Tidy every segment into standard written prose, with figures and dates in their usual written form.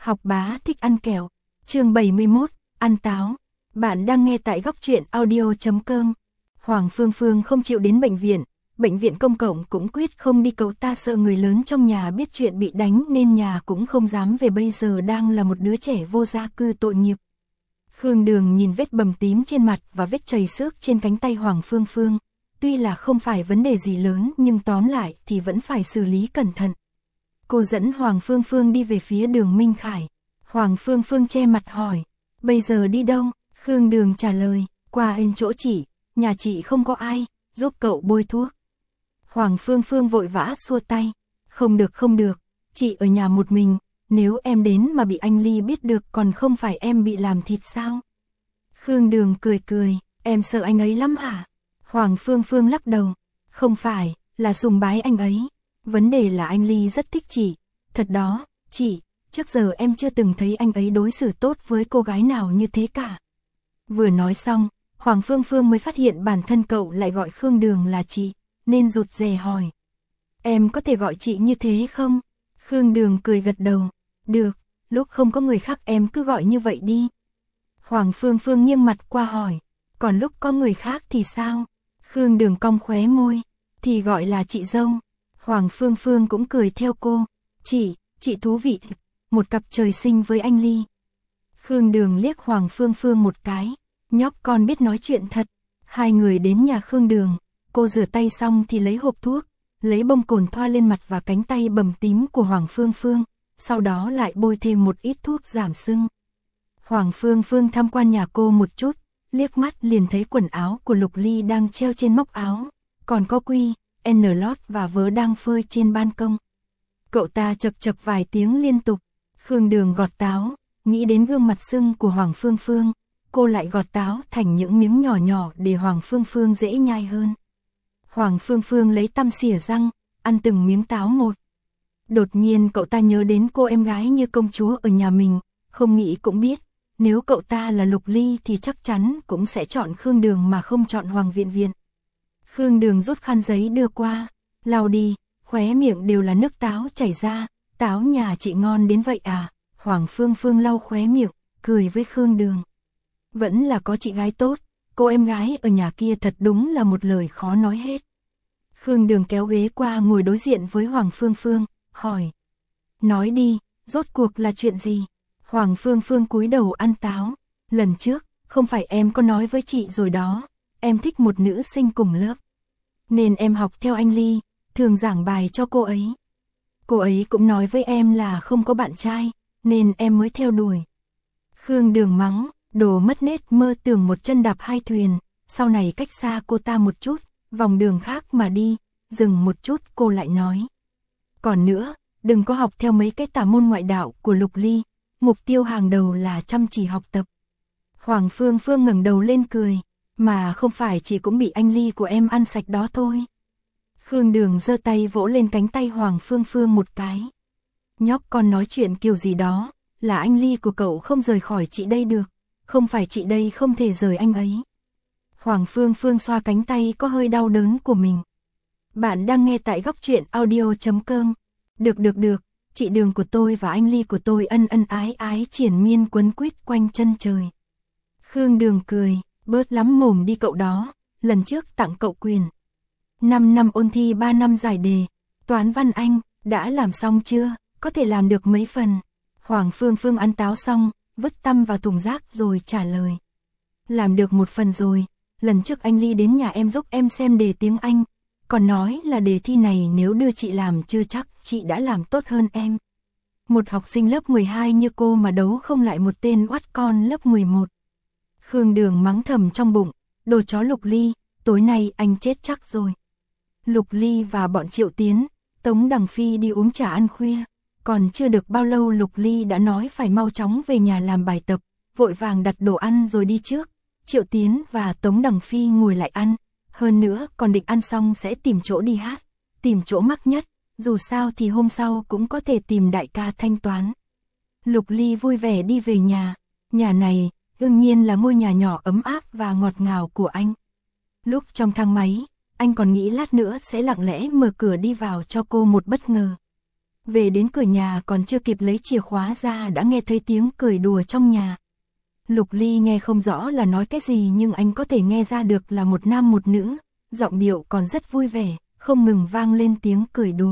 Học bá thích ăn kẹo. Chương 71, ăn táo. Bạn đang nghe tại góc truyện audio.com. Hoàng Phương Phương không chịu đến bệnh viện công cộng cũng quyết không đi, cậu ta sợ người lớn trong nhà biết chuyện bị đánh nên nhà cũng không dám về, bây giờ đang là một đứa trẻ vô gia cư tội nghiệp. Khương Đường nhìn vết bầm tím trên mặt và vết chảy xước trên cánh tay Hoàng Phương Phương. Tuy là không phải vấn đề gì lớn nhưng tóm lại thì vẫn phải xử lý cẩn thận. Cô dẫn Hoàng Phương Phương đi về phía đường Minh Khải. Hoàng Phương Phương che mặt hỏi, bây giờ đi đâu? Khương Đường trả lời, qua anh chỗ chị, nhà chị không có ai, giúp cậu bôi thuốc. Hoàng Phương Phương vội vã xua tay, không được, chị ở nhà một mình, nếu em đến mà bị anh Ly biết được còn không phải em bị làm thịt sao? Khương Đường cười, em sợ anh ấy lắm hả? Hoàng Phương Phương lắc đầu, không phải, là sùng bái anh ấy. Vấn đề là anh Ly rất thích chị. Thật đó, chị, trước giờ em chưa từng thấy anh ấy đối xử tốt với cô gái nào như thế cả. Vừa nói xong, Hoàng Phương Phương mới phát hiện bản thân cậu lại gọi Khương Đường là chị, nên rụt rè hỏi. Em có thể gọi chị như thế không? Khương Đường cười gật đầu, được, lúc không có người khác em cứ gọi như vậy đi. Hoàng Phương Phương nghiêng mặt qua hỏi, còn lúc có người khác thì sao? Khương Đường cong khóe môi, thì gọi là chị dâu. Hoàng Phương Phương cũng cười theo cô, chị thú vị, một cặp trời sinh với anh Ly. Khương Đường liếc Hoàng Phương Phương một cái, nhóc con biết nói chuyện thật. Hai người đến nhà Khương Đường, cô rửa tay xong thì lấy hộp thuốc, lấy bông cồn thoa lên mặt và cánh tay bầm tím của Hoàng Phương Phương, sau đó lại bôi thêm một ít thuốc giảm sưng. Hoàng Phương Phương tham quan nhà cô một chút, liếc mắt liền thấy quần áo của Lục Ly đang treo trên móc áo, còn có quy, N lót và vớ đang phơi trên ban công. Cậu ta chậc vài tiếng liên tục. Khương Đường gọt táo, nghĩ đến gương mặt sưng của Hoàng Phương Phương, cô lại gọt táo thành những miếng nhỏ để Hoàng Phương Phương dễ nhai hơn. Hoàng Phương Phương lấy tăm xỉa răng, ăn từng miếng táo một. Đột nhiên cậu ta nhớ đến cô em gái như công chúa ở nhà mình, không nghĩ cũng biết, nếu cậu ta là Lục Ly thì chắc chắn cũng sẽ chọn Khương Đường mà không chọn Hoàng Viện Viện. Khương Đường rút khăn giấy đưa qua, lau đi, khóe miệng đều là nước táo chảy ra, táo nhà chị ngon đến vậy à? Hoàng Phương Phương lau khóe miệng, cười với Khương Đường. Vẫn là có chị gái tốt, cô em gái ở nhà kia thật đúng là một lời khó nói hết. Khương Đường kéo ghế qua ngồi đối diện với Hoàng Phương Phương, hỏi. Nói đi, rốt cuộc là chuyện gì? Hoàng Phương Phương cúi đầu ăn táo, lần trước, không phải em có nói với chị rồi đó, em thích một nữ sinh cùng lớp. Nên em học theo anh Ly, thường giảng bài cho cô ấy. Cô ấy cũng nói với em là không có bạn trai, nên em mới theo đuổi. Khương Đường mắng, đồ mất nết, mơ tưởng một chân đạp hai thuyền, sau này cách xa cô ta một chút, vòng đường khác mà đi, dừng một chút cô lại nói. Còn nữa, đừng có học theo mấy cái tà môn ngoại đạo của Lục Ly, mục tiêu hàng đầu là chăm chỉ học tập. Hoàng Phương Phương ngẩng đầu lên cười, mà không phải chỉ cũng bị anh Ly của em ăn sạch đó thôi. Khương Đường giơ tay vỗ lên cánh tay Hoàng Phương Phương một cái. Nhóc con nói chuyện kiểu gì đó, là anh Ly của cậu không rời khỏi chị đây được, không phải chị đây không thể rời anh ấy. Hoàng Phương Phương xoa cánh tay có hơi đau đớn của mình. Bạn đang nghe tại góc truyện audio.com. Được, chị Đường của tôi và anh Ly của tôi ân ân ái ái triển miên quấn quýt quanh chân trời. Khương Đường cười, bớt lắm mồm đi cậu đó, lần trước tặng cậu quyền 5 năm ôn thi 3 năm giải đề, toán văn Anh, đã làm xong chưa, có thể làm được mấy phần? Hoàng Phương Phương ăn táo xong, vứt tăm vào thùng rác rồi trả lời. Làm được một phần rồi, lần trước anh Ly đến nhà em giúp em xem đề tiếng Anh, còn nói là đề thi này nếu đưa chị làm chưa chắc chị đã làm tốt hơn em. Một học sinh lớp 12 như cô mà đấu không lại một tên oắt con lớp 11. Khương Đường mắng thầm trong bụng, đồ chó Lục Ly, tối nay anh chết chắc rồi. Lục Ly và bọn Triệu Tiến, Tống Đằng Phi đi uống trà ăn khuya, còn chưa được bao lâu Lục Ly đã nói phải mau chóng về nhà làm bài tập, vội vàng đặt đồ ăn rồi đi trước. Triệu Tiến và Tống Đằng Phi ngồi lại ăn, hơn nữa còn định ăn xong sẽ tìm chỗ đi hát, tìm chỗ mắc nhất, dù sao thì hôm sau cũng có thể tìm đại ca thanh toán. Lục Ly vui vẻ đi về nhà này đương nhiên là ngôi nhà nhỏ ấm áp và ngọt ngào của anh. Lúc trong thang máy, anh còn nghĩ lát nữa sẽ lặng lẽ mở cửa đi vào cho cô một bất ngờ. Về đến cửa nhà còn chưa kịp lấy chìa khóa ra đã nghe thấy tiếng cười đùa trong nhà. Lục Ly nghe không rõ là nói cái gì nhưng anh có thể nghe ra được là một nam một nữ, giọng điệu còn rất vui vẻ, không ngừng vang lên tiếng cười đùa.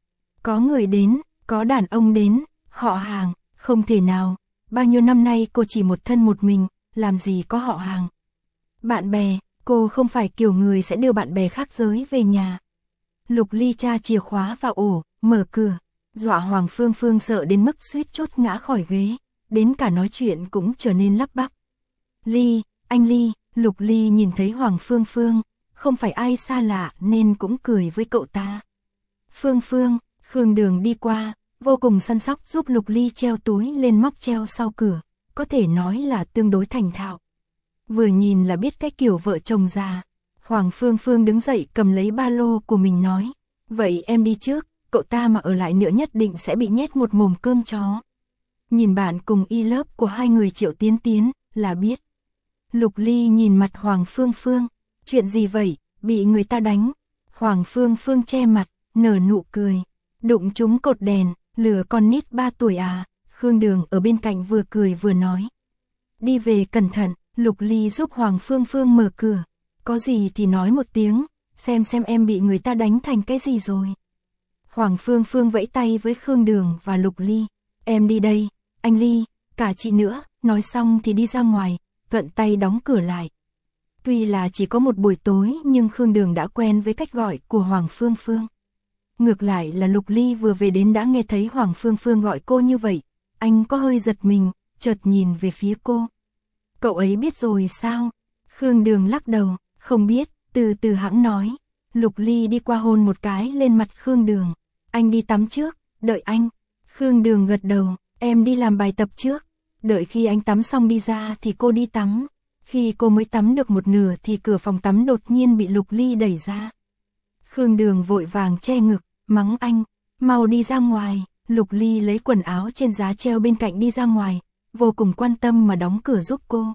Có người đến, có đàn ông đến, họ hàng, không thể nào, bao nhiêu năm nay cô chỉ một thân một mình, làm gì có họ hàng. Bạn bè, cô không phải kiểu người sẽ đưa bạn bè khác giới về nhà. Lục Ly tra chìa khóa vào ổ, mở cửa, dọa Hoàng Phương Phương sợ đến mức suýt chốt ngã khỏi ghế, đến cả nói chuyện cũng trở nên lắp bắp. Ly, anh Ly, Lục Ly nhìn thấy Hoàng Phương Phương, không phải ai xa lạ nên cũng cười với cậu ta. Phương Phương, Khương Đường đi qua, vô cùng săn sóc giúp Lục Ly treo túi lên móc treo sau cửa, có thể nói là tương đối thành thạo. Vừa nhìn là biết cái kiểu vợ chồng già. Hoàng Phương Phương đứng dậy cầm lấy ba lô của mình nói, vậy em đi trước, cậu ta mà ở lại nữa nhất định sẽ bị nhét một mồm cơm chó. Nhìn bạn cùng y lớp của hai người Triệu Tiến Tiến là biết. Lục Ly nhìn mặt Hoàng Phương Phương, chuyện gì vậy, bị người ta đánh. Hoàng Phương Phương che mặt, nở nụ cười, đụng trúng cột đèn, lừa con nít 3 tuổi à. Khương Đường ở bên cạnh vừa cười vừa nói. Đi về cẩn thận. Lục Ly giúp Hoàng Phương Phương mở cửa, có gì thì nói một tiếng, xem em bị người ta đánh thành cái gì rồi. Hoàng Phương Phương vẫy tay với Khương Đường và Lục Ly, em đi đây, anh Ly, cả chị nữa, nói xong thì đi ra ngoài, thuận tay đóng cửa lại. Tuy là chỉ có một buổi tối nhưng Khương Đường đã quen với cách gọi của Hoàng Phương Phương. Ngược lại là Lục Ly vừa về đến đã nghe thấy Hoàng Phương Phương gọi cô như vậy, anh có hơi giật mình, chợt nhìn về phía cô. Cậu ấy biết rồi sao? Khương Đường lắc đầu, không biết, từ từ hãng nói. Lục Ly đi qua hôn một cái lên mặt Khương Đường. Anh đi tắm trước, đợi anh. Khương Đường gật đầu, em đi làm bài tập trước. Đợi khi anh tắm xong đi ra thì cô đi tắm. Khi cô mới tắm được một nửa thì cửa phòng tắm đột nhiên bị Lục Ly đẩy ra. Khương Đường vội vàng che ngực, mắng anh, mau đi ra ngoài. Lục Ly lấy quần áo trên giá treo bên cạnh đi ra ngoài, vô cùng quan tâm mà đóng cửa giúp cô.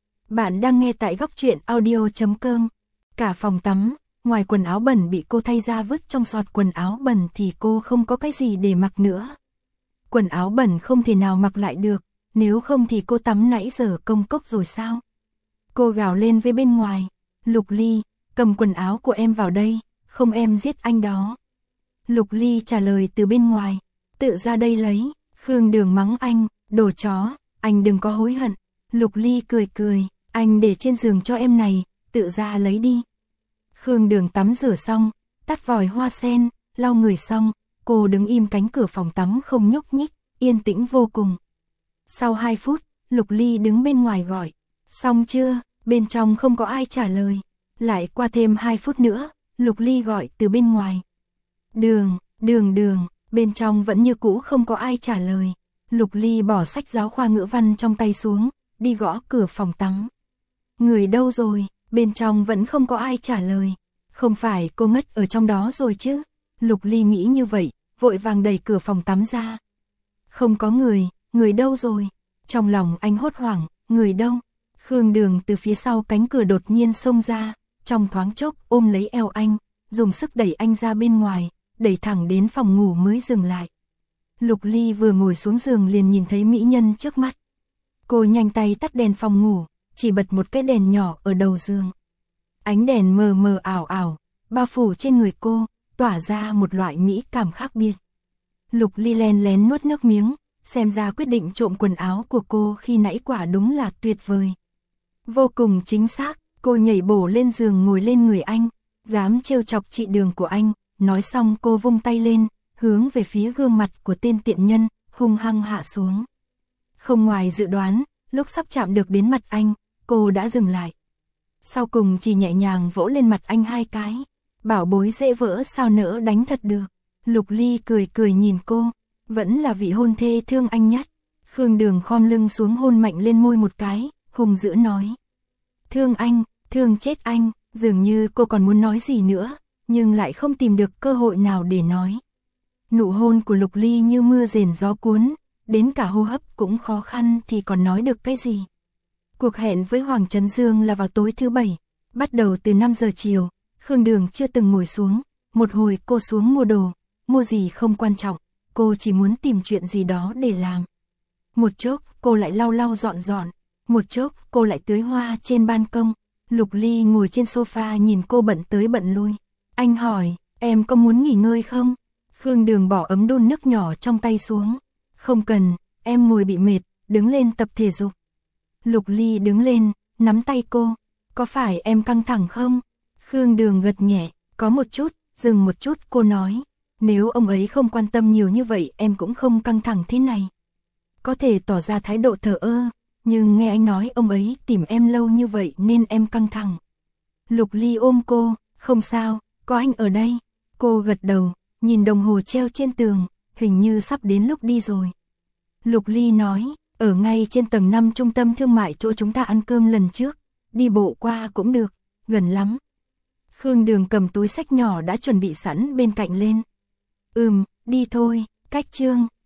Bạn đang nghe tại góc truyện audio.com. Cả phòng tắm, ngoài quần áo bẩn bị cô thay ra vứt trong sọt quần áo bẩn thì cô không có cái gì để mặc nữa. Quần áo bẩn không thể nào mặc lại được, nếu không thì cô tắm nãy giờ công cốc rồi sao? Cô gào lên với bên ngoài, Lục Ly, cầm quần áo của em vào đây, không em giết anh đó. Lục Ly trả lời từ bên ngoài, tự ra đây lấy. Khương Đường mắng anh, đồ chó, anh đừng có hối hận. Lục Ly cười cười, anh để trên giường cho em này, tự ra lấy đi. Khương Đường tắm rửa xong, tắt vòi hoa sen, lau người xong, cô đứng im cánh cửa phòng tắm không nhúc nhích, yên tĩnh vô cùng. Sau 2 phút, Lục Ly đứng bên ngoài gọi, xong chưa? Bên trong không có ai trả lời. Lại qua thêm 2 phút nữa, Lục Ly gọi từ bên ngoài. Đường, bên trong vẫn như cũ không có ai trả lời. Lục Ly bỏ sách giáo khoa ngữ văn trong tay xuống, đi gõ cửa phòng tắm. Người đâu rồi? Bên trong vẫn không có ai trả lời. Không phải cô ngất ở trong đó rồi chứ? Lục Ly nghĩ như vậy, vội vàng đẩy cửa phòng tắm ra. Không có người đâu rồi? Trong lòng anh hốt hoảng, người đâu? Khương Đường từ phía sau cánh cửa đột nhiên xông ra, trong thoáng chốc ôm lấy eo anh, dùng sức đẩy anh ra bên ngoài, đẩy thẳng đến phòng ngủ mới dừng lại. Lục Ly vừa ngồi xuống giường liền nhìn thấy mỹ nhân trước mắt. Cô nhanh tay tắt đèn phòng ngủ, chỉ bật một cái đèn nhỏ ở đầu giường. Ánh đèn mờ mờ ảo ảo, bao phủ trên người cô, tỏa ra một loại mỹ cảm khác biệt. Lục Ly len lén nuốt nước miếng, xem ra quyết định trộm quần áo của cô khi nãy quả đúng là tuyệt vời. Vô cùng chính xác, cô nhảy bổ lên giường ngồi lên người anh, dám trêu chọc chị Đường của anh, nói xong cô vung tay lên, hướng về phía gương mặt của tên tiện nhân, hung hăng hạ xuống. Không ngoài dự đoán, lúc sắp chạm được đến mặt anh, cô đã dừng lại. Sau cùng chỉ nhẹ nhàng vỗ lên mặt anh 2 cái, bảo bối dễ vỡ sao nỡ đánh thật được. Lục Ly cười cười nhìn cô, vẫn là vị hôn thê thương anh nhất. Khương Đường khom lưng xuống hôn mạnh lên môi một cái, hung dữ nói. Thương anh, thương chết anh, dường như cô còn muốn nói gì nữa, nhưng lại không tìm được cơ hội nào để nói. Nụ hôn của Lục Ly như mưa rền gió cuốn, đến cả hô hấp cũng khó khăn thì còn nói được cái gì. Cuộc hẹn với Hoàng Trấn Dương là vào tối thứ 7, bắt đầu từ 5 giờ chiều, Khương Đường chưa từng ngồi xuống, một hồi cô xuống mua đồ, mua gì không quan trọng, cô chỉ muốn tìm chuyện gì đó để làm. Một chốc, cô lại lau lau dọn dọn. Một chốc, cô lại tưới hoa trên ban công. Lục Ly ngồi trên sofa nhìn cô bận tới bận lui. Anh hỏi, em có muốn nghỉ ngơi không? Khương Đường bỏ ấm đun nước nhỏ trong tay xuống. Không cần, em ngồi bị mệt, đứng lên tập thể dục. Lục Ly đứng lên, nắm tay cô. Có phải em căng thẳng không? Khương Đường gật nhẹ, có một chút, dừng một chút cô nói. Nếu ông ấy không quan tâm nhiều như vậy em cũng không căng thẳng thế này. Có thể tỏ ra thái độ thờ ơ, nhưng nghe anh nói ông ấy tìm em lâu như vậy nên em căng thẳng. Lục Ly ôm cô, không sao, có anh ở đây. Cô gật đầu, nhìn đồng hồ treo trên tường, hình như sắp đến lúc đi rồi. Lục Ly nói, ở ngay trên tầng 5 trung tâm thương mại chỗ chúng ta ăn cơm lần trước, đi bộ qua cũng được, gần lắm. Khương Đường cầm túi xách nhỏ đã chuẩn bị sẵn bên cạnh lên. Đi thôi, cách Trương.